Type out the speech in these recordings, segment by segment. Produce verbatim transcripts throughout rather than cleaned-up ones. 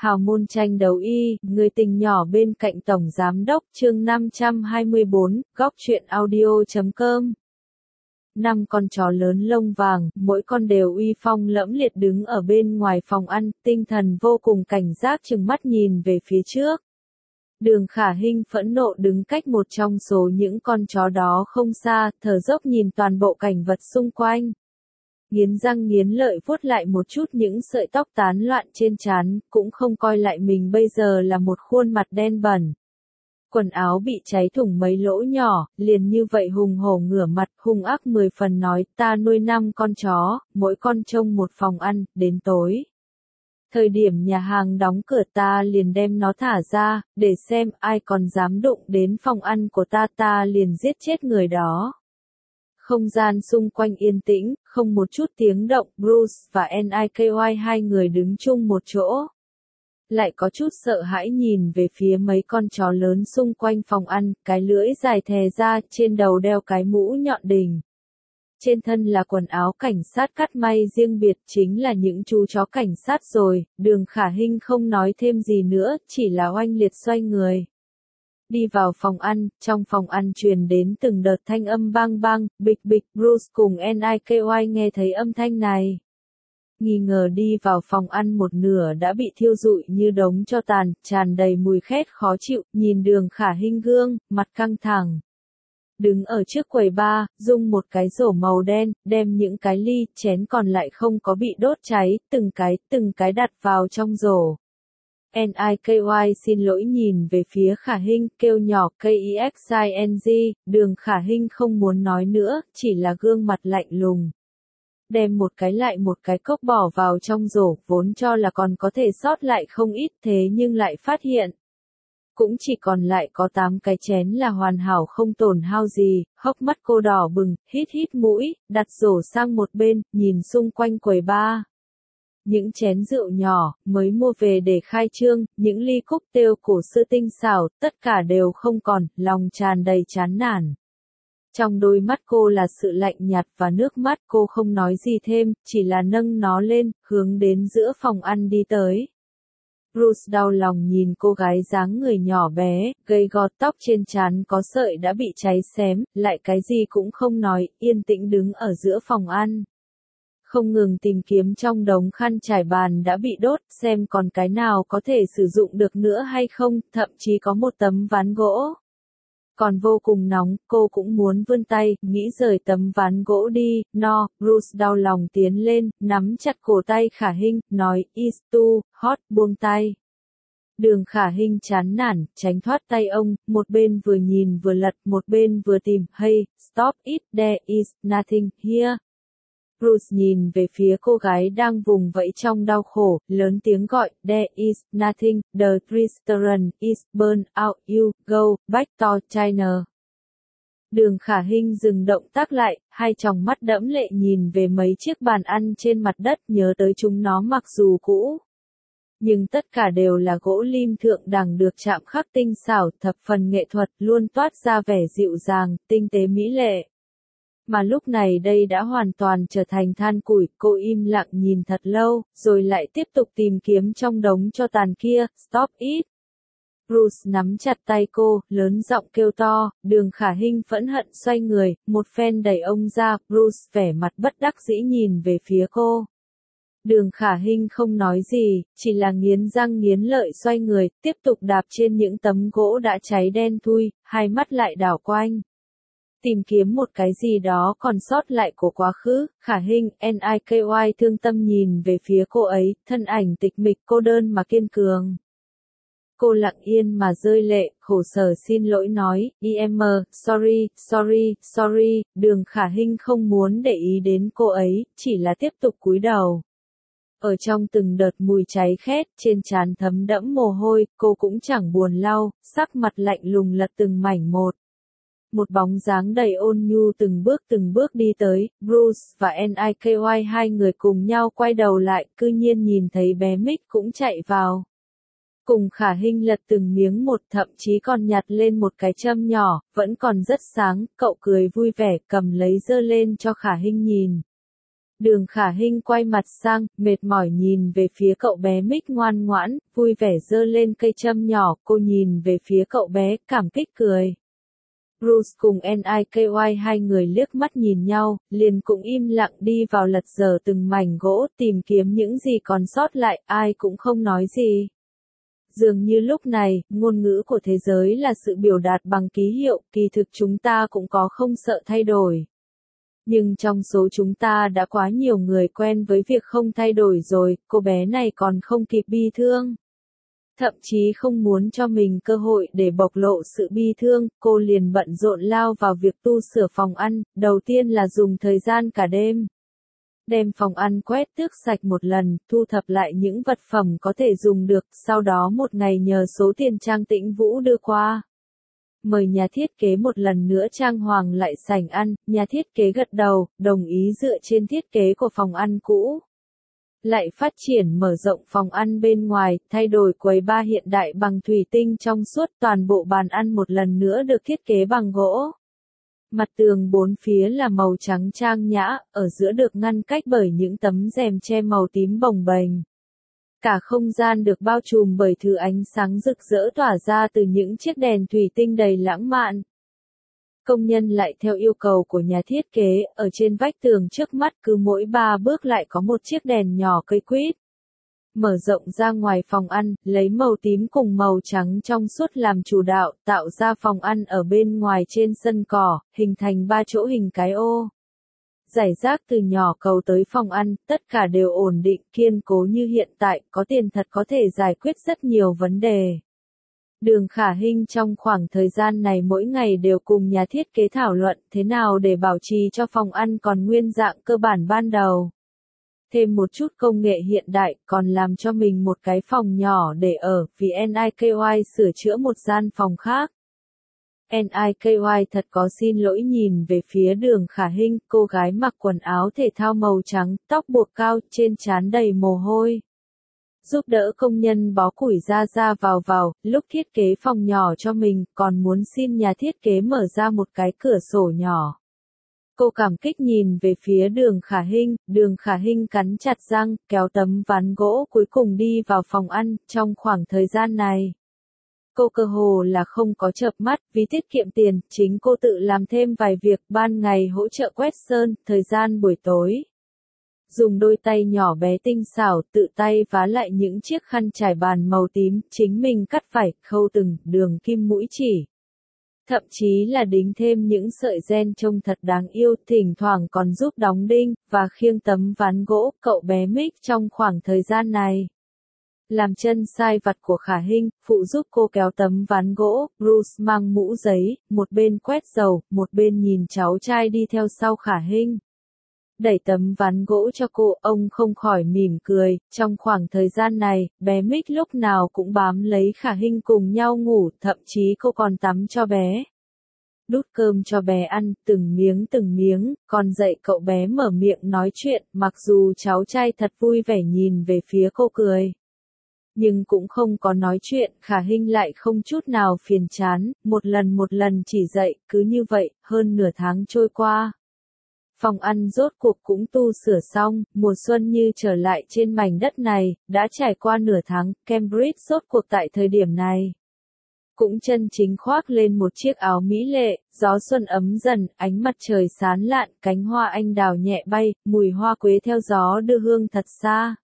Hào môn tranh đấu y, người tình nhỏ bên cạnh tổng giám đốc, chương năm trăm hai mươi bốn, góc truyện audio chấm com. Năm con chó lớn lông vàng, mỗi con đều uy phong lẫm liệt đứng ở bên ngoài phòng ăn, tinh thần vô cùng cảnh giác trừng mắt nhìn về phía trước. Đường Khả Hinh phẫn nộ đứng cách một trong số những con chó đó không xa, thở dốc nhìn toàn bộ cảnh vật xung quanh. Nghiến răng nghiến lợi vuốt lại một chút những sợi tóc tán loạn trên trán, cũng không coi lại mình bây giờ là một khuôn mặt đen bẩn. Quần áo bị cháy thủng mấy lỗ nhỏ, liền như vậy hùng hổ ngửa mặt, hung ác mười phần nói, ta nuôi năm con chó, mỗi con trông một phòng ăn, đến tối. Thời điểm nhà hàng đóng cửa ta liền đem nó thả ra, để xem ai còn dám đụng đến phòng ăn của ta ta liền giết chết người đó. Không gian xung quanh yên tĩnh, không một chút tiếng động, Bruce và Niky hai người đứng chung một chỗ. Lại có chút sợ hãi nhìn về phía mấy con chó lớn xung quanh phòng ăn, cái lưỡi dài thè ra, trên đầu đeo cái mũ nhọn đình. Trên thân là quần áo cảnh sát cắt may riêng biệt, chính là những chú chó cảnh sát rồi. Đường Khả Hinh không nói thêm gì nữa, chỉ là oanh liệt xoay người. Đi vào phòng ăn, trong phòng ăn truyền đến từng đợt thanh âm bang bang, bịch bịch. Bruce cùng Niky nghe thấy âm thanh này. Nghi ngờ đi vào phòng ăn một nửa đã bị thiêu rụi như đống tro tàn, tràn đầy mùi khét khó chịu, nhìn Đường Khả Hinh gương, mặt căng thẳng. Đứng ở trước quầy bar, dùng một cái rổ màu đen, đem những cái ly, chén còn lại không có bị đốt cháy, từng cái, từng cái đặt vào trong rổ. Niky xin lỗi nhìn về phía Khả Hinh, kêu nhỏ K E X I N G, Đường Khả Hinh không muốn nói nữa, chỉ là gương mặt lạnh lùng. Đem một cái lại một cái cốc bỏ vào trong rổ, vốn cho là còn có thể sót lại không ít thế nhưng lại phát hiện. Cũng chỉ còn lại có tám cái chén là hoàn hảo không tổn hao gì, hốc mắt cô đỏ bừng, hít hít mũi, đặt rổ sang một bên, nhìn xung quanh quầy bar. Những chén rượu nhỏ, mới mua về để khai trương, những ly cốc têu cổ xưa tinh xảo, tất cả đều không còn, lòng tràn đầy chán nản. Trong đôi mắt cô là sự lạnh nhạt và nước mắt, cô không nói gì thêm, chỉ là nâng nó lên, hướng đến giữa phòng ăn đi tới. Bruce đau lòng nhìn cô gái dáng người nhỏ bé, gầy gò, tóc trên trán có sợi đã bị cháy xém, lại cái gì cũng không nói, yên tĩnh đứng ở giữa phòng ăn. Không ngừng tìm kiếm trong đống khăn trải bàn đã bị đốt, xem còn cái nào có thể sử dụng được nữa hay không, thậm chí có một tấm ván gỗ. Còn vô cùng nóng, cô cũng muốn vươn tay, nghĩ rời tấm ván gỗ đi, no, Bruce đau lòng tiến lên, nắm chặt cổ tay Khả Hinh, nói, it's too hot, buông tay. Đường Khả Hinh chán nản, tránh thoát tay ông, một bên vừa nhìn vừa lật, một bên vừa tìm, hey, stop it, there is nothing here. Bruce nhìn về phía cô gái đang vùng vẫy trong đau khổ, lớn tiếng gọi, there is nothing, the restaurant is burned out, you go back to China. Đường Khả Hinh dừng động tác lại, hai tròng mắt đẫm lệ nhìn về mấy chiếc bàn ăn trên mặt đất, nhớ tới chúng nó mặc dù cũ. Nhưng tất cả đều là gỗ lim thượng đẳng được chạm khắc tinh xảo, thập phần nghệ thuật, luôn toát ra vẻ dịu dàng, tinh tế mỹ lệ. Mà lúc này đây đã hoàn toàn trở thành than củi, cô im lặng nhìn thật lâu, rồi lại tiếp tục tìm kiếm trong đống tro tàn kia, stop it. Bruce nắm chặt tay cô, lớn giọng kêu to, Đường Khả Hinh phẫn hận xoay người, một phen đẩy ông ra, Bruce vẻ mặt bất đắc dĩ nhìn về phía cô. Đường Khả Hinh không nói gì, chỉ là nghiến răng nghiến lợi xoay người, tiếp tục đạp trên những tấm gỗ đã cháy đen thui, hai mắt lại đảo quanh. Tìm kiếm một cái gì đó còn sót lại của quá khứ, Khả Hinh, Niky thương tâm nhìn về phía cô ấy, thân ảnh tịch mịch cô đơn mà kiên cường. Cô lặng yên mà rơi lệ, khổ sở xin lỗi nói, em, sorry, sorry, sorry, Đường Khả Hinh không muốn để ý đến cô ấy, chỉ là tiếp tục cúi đầu. Ở trong từng đợt mùi cháy khét, trên trán thấm đẫm mồ hôi, cô cũng chẳng buồn lau, sắc mặt lạnh lùng lật từng mảnh một. Một bóng dáng đầy ôn nhu từng bước từng bước đi tới, Bruce và Niky hai người cùng nhau quay đầu lại, cư nhiên nhìn thấy bé Mick cũng chạy vào. Cùng Khả Hinh lật từng miếng một, thậm chí còn nhặt lên một cái châm nhỏ, vẫn còn rất sáng, cậu cười vui vẻ cầm lấy giơ lên cho Khả Hinh nhìn. Đường Khả Hinh quay mặt sang, mệt mỏi nhìn về phía cậu bé Mick ngoan ngoãn, vui vẻ giơ lên cây châm nhỏ, cô nhìn về phía cậu bé, cảm kích cười. Bruce cùng Nicky hai người liếc mắt nhìn nhau, liền cũng im lặng đi vào lật dở từng mảnh gỗ, tìm kiếm những gì còn sót lại, ai cũng không nói gì. Dường như lúc này, ngôn ngữ của thế giới là sự biểu đạt bằng ký hiệu, kỳ thực chúng ta cũng có không sợ thay đổi. Nhưng trong số chúng ta đã quá nhiều người quen với việc không thay đổi rồi, cô bé này còn không kịp bi thương. Thậm chí không muốn cho mình cơ hội để bộc lộ sự bi thương, cô liền bận rộn lao vào việc tu sửa phòng ăn, đầu tiên là dùng thời gian cả đêm. Đem phòng ăn quét tước sạch một lần, thu thập lại những vật phẩm có thể dùng được, sau đó một ngày nhờ số tiền Trang Tĩnh Vũ đưa qua. Mời nhà thiết kế một lần nữa trang hoàng lại sảnh ăn, nhà thiết kế gật đầu, đồng ý dựa trên thiết kế của phòng ăn cũ. Lại phát triển mở rộng phòng ăn bên ngoài, thay đổi quầy bar hiện đại bằng thủy tinh trong suốt, toàn bộ bàn ăn một lần nữa được thiết kế bằng gỗ. Mặt tường bốn phía là màu trắng trang nhã, ở giữa được ngăn cách bởi những tấm rèm che màu tím bồng bềnh. Cả không gian được bao trùm bởi thứ ánh sáng rực rỡ tỏa ra từ những chiếc đèn thủy tinh đầy lãng mạn. Công nhân lại theo yêu cầu của nhà thiết kế, ở trên vách tường trước mắt cứ mỗi ba bước lại có một chiếc đèn nhỏ cây quýt. Mở rộng ra ngoài phòng ăn, lấy màu tím cùng màu trắng trong suốt làm chủ đạo, tạo ra phòng ăn ở bên ngoài trên sân cỏ, hình thành ba chỗ hình cái ô. Giải rác từ nhỏ cầu tới phòng ăn, tất cả đều ổn định, kiên cố như hiện tại, có tiền thật có thể giải quyết rất nhiều vấn đề. Đường Khả Hinh trong khoảng thời gian này mỗi ngày đều cùng nhà thiết kế thảo luận thế nào để bảo trì cho phòng ăn còn nguyên dạng cơ bản ban đầu. Thêm một chút công nghệ hiện đại, còn làm cho mình một cái phòng nhỏ để ở, vì Nicky sửa chữa một gian phòng khác. Nicky thật có xin lỗi nhìn về phía Đường Khả Hinh, cô gái mặc quần áo thể thao màu trắng, tóc buộc cao, trên trán đầy mồ hôi. Giúp đỡ công nhân bó củi ra ra vào vào, lúc thiết kế phòng nhỏ cho mình, còn muốn xin nhà thiết kế mở ra một cái cửa sổ nhỏ. Cô cảm kích nhìn về phía Đường Khả Hinh, Đường Khả Hinh cắn chặt răng, kéo tấm ván gỗ cuối cùng đi vào phòng ăn, trong khoảng thời gian này. Cô cơ hồ là không có chợp mắt, vì tiết kiệm tiền, chính cô tự làm thêm vài việc, ban ngày hỗ trợ quét sơn, thời gian buổi tối. Dùng đôi tay nhỏ bé tinh xảo, tự tay vá lại những chiếc khăn trải bàn màu tím, chính mình cắt vải, khâu từng đường kim mũi chỉ. Thậm chí là đính thêm những sợi ren trông thật đáng yêu, thỉnh thoảng còn giúp đóng đinh, và khiêng tấm ván gỗ, cậu bé Mick trong khoảng thời gian này. Làm chân sai vặt của Khả Hinh, phụ giúp cô kéo tấm ván gỗ, Bruce mang mũ giấy, một bên quét dầu, một bên nhìn cháu trai đi theo sau Khả Hinh. Đẩy tấm ván gỗ cho cô, ông không khỏi mỉm cười, trong khoảng thời gian này, bé Mick lúc nào cũng bám lấy Khả Hinh cùng nhau ngủ, thậm chí cô còn tắm cho bé. Đút cơm cho bé ăn, từng miếng từng miếng, còn dạy cậu bé mở miệng nói chuyện, mặc dù cháu trai thật vui vẻ nhìn về phía cô cười. Nhưng cũng không có nói chuyện, Khả Hinh lại không chút nào phiền chán, một lần một lần chỉ dạy, cứ như vậy, hơn nửa tháng trôi qua. Phòng ăn rốt cuộc cũng tu sửa xong, mùa xuân như trở lại trên mảnh đất này, đã trải qua nửa tháng, Cambridge rốt cuộc tại thời điểm này. Cũng chân chính khoác lên một chiếc áo mỹ lệ, gió xuân ấm dần, ánh mặt trời sáng lạn, cánh hoa anh đào nhẹ bay, mùi hoa quế theo gió đưa hương thật xa.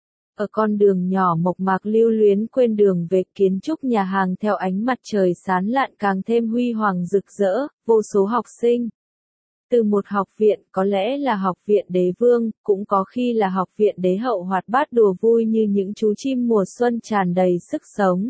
Ở con đường nhỏ mộc mạc lưu luyến quên đường về, kiến trúc nhà hàng theo ánh mặt trời sáng lạn càng thêm huy hoàng rực rỡ, vô số học sinh. Từ một học viện, có lẽ là học viện đế vương, cũng có khi là học viện đế hậu hoạt bát đùa vui như những chú chim mùa xuân tràn đầy sức sống.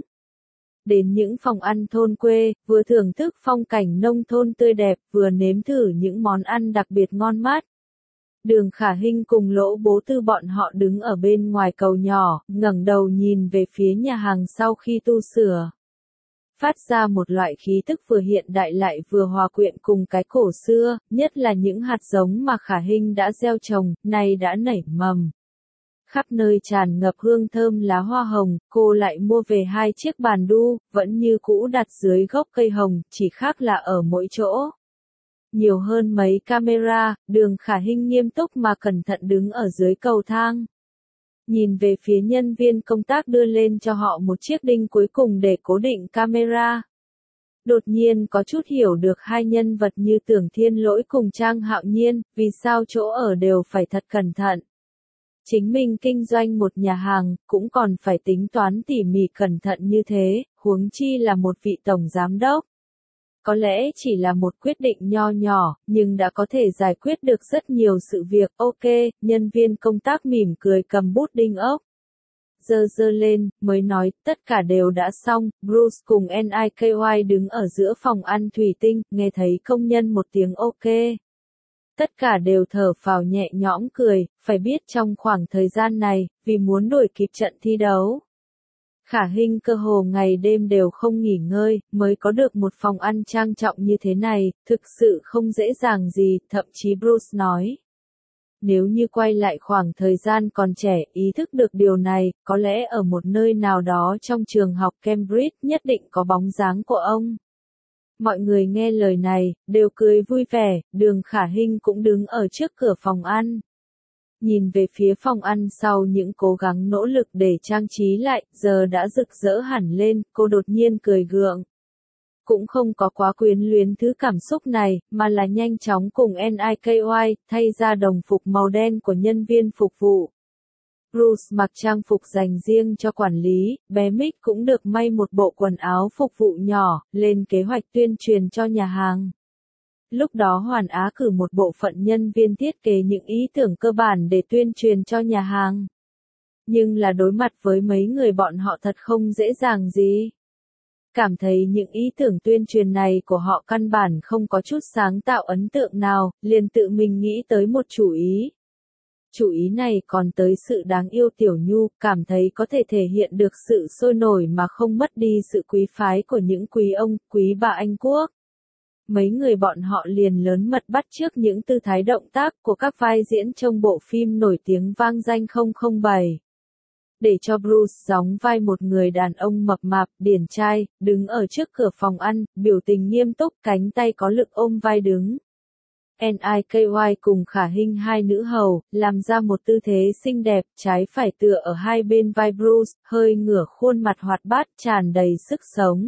Đến những phòng ăn thôn quê, vừa thưởng thức phong cảnh nông thôn tươi đẹp, vừa nếm thử những món ăn đặc biệt ngon mát. Đường Khả Hinh cùng Lỗ Bố Tư bọn họ đứng ở bên ngoài cầu nhỏ, ngẩng đầu nhìn về phía nhà hàng sau khi tu sửa. Phát ra một loại khí tức vừa hiện đại lại vừa hòa quyện cùng cái cổ xưa, nhất là những hạt giống mà Khả Hinh đã gieo trồng, nay đã nảy mầm. Khắp nơi tràn ngập hương thơm lá hoa hồng, cô lại mua về hai chiếc bàn đu, vẫn như cũ đặt dưới gốc cây hồng, chỉ khác là ở mỗi chỗ. nhiều hơn mấy camera, Đường Khả Hinh nghiêm túc mà cẩn thận đứng ở dưới cầu thang. Nhìn về phía nhân viên công tác đưa lên cho họ một chiếc đinh cuối cùng để cố định camera. Đột nhiên có chút hiểu được hai nhân vật như Tưởng Thiên Lỗi cùng Trang Hạo Nhiên, vì sao chỗ ở đều phải thật cẩn thận. Chính mình kinh doanh một nhà hàng, cũng còn phải tính toán tỉ mỉ cẩn thận như thế, huống chi là một vị tổng giám đốc. Có lẽ chỉ là một quyết định nho nhỏ, nhưng đã có thể giải quyết được rất nhiều sự việc. Ok, nhân viên công tác mỉm cười cầm bút đinh ốc. Giơ giơ lên, mới nói, tất cả đều đã xong. Bruce cùng en i ca i đứng ở giữa phòng ăn thủy tinh, nghe thấy công nhân một tiếng ok. Tất cả đều thở phào nhẹ nhõm cười, phải biết trong khoảng thời gian này, vì muốn đuổi kịp trận thi đấu. Khả Hinh cơ hồ ngày đêm đều không nghỉ ngơi, mới có được một phòng ăn trang trọng như thế này, thực sự không dễ dàng gì, thậm chí Bruce nói. Nếu như quay lại khoảng thời gian còn trẻ, ý thức được điều này, có lẽ ở một nơi nào đó trong trường học Cambridge nhất định có bóng dáng của ông. Mọi người nghe lời này, đều cười vui vẻ, Đường Khả Hinh cũng đứng ở trước cửa phòng ăn. Nhìn về phía phòng ăn sau những cố gắng nỗ lực để trang trí lại, giờ đã rực rỡ hẳn lên, cô đột nhiên cười gượng. Cũng không có quá quyến luyến thứ cảm xúc này, mà là nhanh chóng cùng en i ca i, thay ra đồng phục màu đen của nhân viên phục vụ. Bruce mặc trang phục dành riêng cho quản lý, bé Mick cũng được may một bộ quần áo phục vụ nhỏ, lên kế hoạch tuyên truyền cho nhà hàng. Lúc đó Hoàn Á cử một bộ phận nhân viên thiết kế những ý tưởng cơ bản để tuyên truyền cho nhà hàng. Nhưng là đối mặt với mấy người bọn họ thật không dễ dàng gì. Cảm thấy những ý tưởng tuyên truyền này của họ căn bản không có chút sáng tạo ấn tượng nào, liền tự mình nghĩ tới một chủ ý. Chủ ý này còn tới sự đáng yêu Tiểu Nhu, cảm thấy có thể thể hiện được sự sôi nổi mà không mất đi sự quý phái của những quý ông, quý bà Anh Quốc. Mấy người bọn họ liền lớn mật bắt chước những tư thái động tác của các vai diễn trong bộ phim nổi tiếng vang danh không không bảy. Để cho Bruce đóng vai một người đàn ông mập mạp, điển trai, đứng ở trước cửa phòng ăn, biểu tình nghiêm túc, cánh tay có lực ôm vai đứng. en i ca i cùng Khả Hinh hai nữ hầu, làm ra một tư thế xinh đẹp, trái phải tựa ở hai bên vai Bruce, hơi ngửa khuôn mặt hoạt bát, tràn đầy sức sống.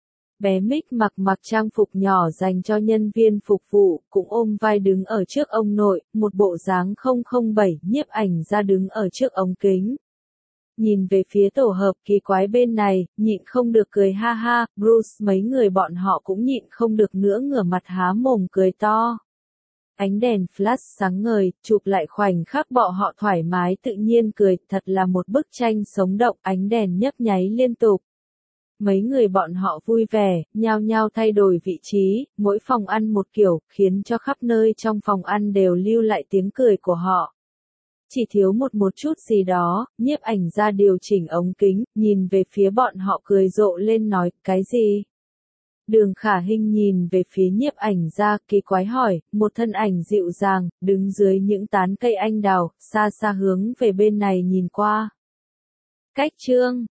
Bé Mick mặc mặc trang phục nhỏ dành cho nhân viên phục vụ, cũng ôm vai đứng ở trước ông nội, một bộ dáng không không bảy, nhiếp ảnh ra đứng ở trước ống kính. Nhìn về phía tổ hợp kỳ quái bên này, nhịn không được cười ha ha, Bruce mấy người bọn họ cũng nhịn không được nữa ngửa mặt há mồm cười to. Ánh đèn flash sáng ngời, chụp lại khoảnh khắc bọn họ thoải mái tự nhiên cười, thật là một bức tranh sống động, ánh đèn nhấp nháy liên tục. Mấy người bọn họ vui vẻ, nhao nhao thay đổi vị trí, mỗi phòng ăn một kiểu, khiến cho khắp nơi trong phòng ăn đều lưu lại tiếng cười của họ. Chỉ thiếu một một chút gì đó, nhiếp ảnh ra điều chỉnh ống kính, nhìn về phía bọn họ cười rộ lên nói, cái gì? Đường Khả Hinh nhìn về phía nhiếp ảnh ra, kỳ quái hỏi, một thân ảnh dịu dàng, đứng dưới những tán cây anh đào, xa xa hướng về bên này nhìn qua. Cách chương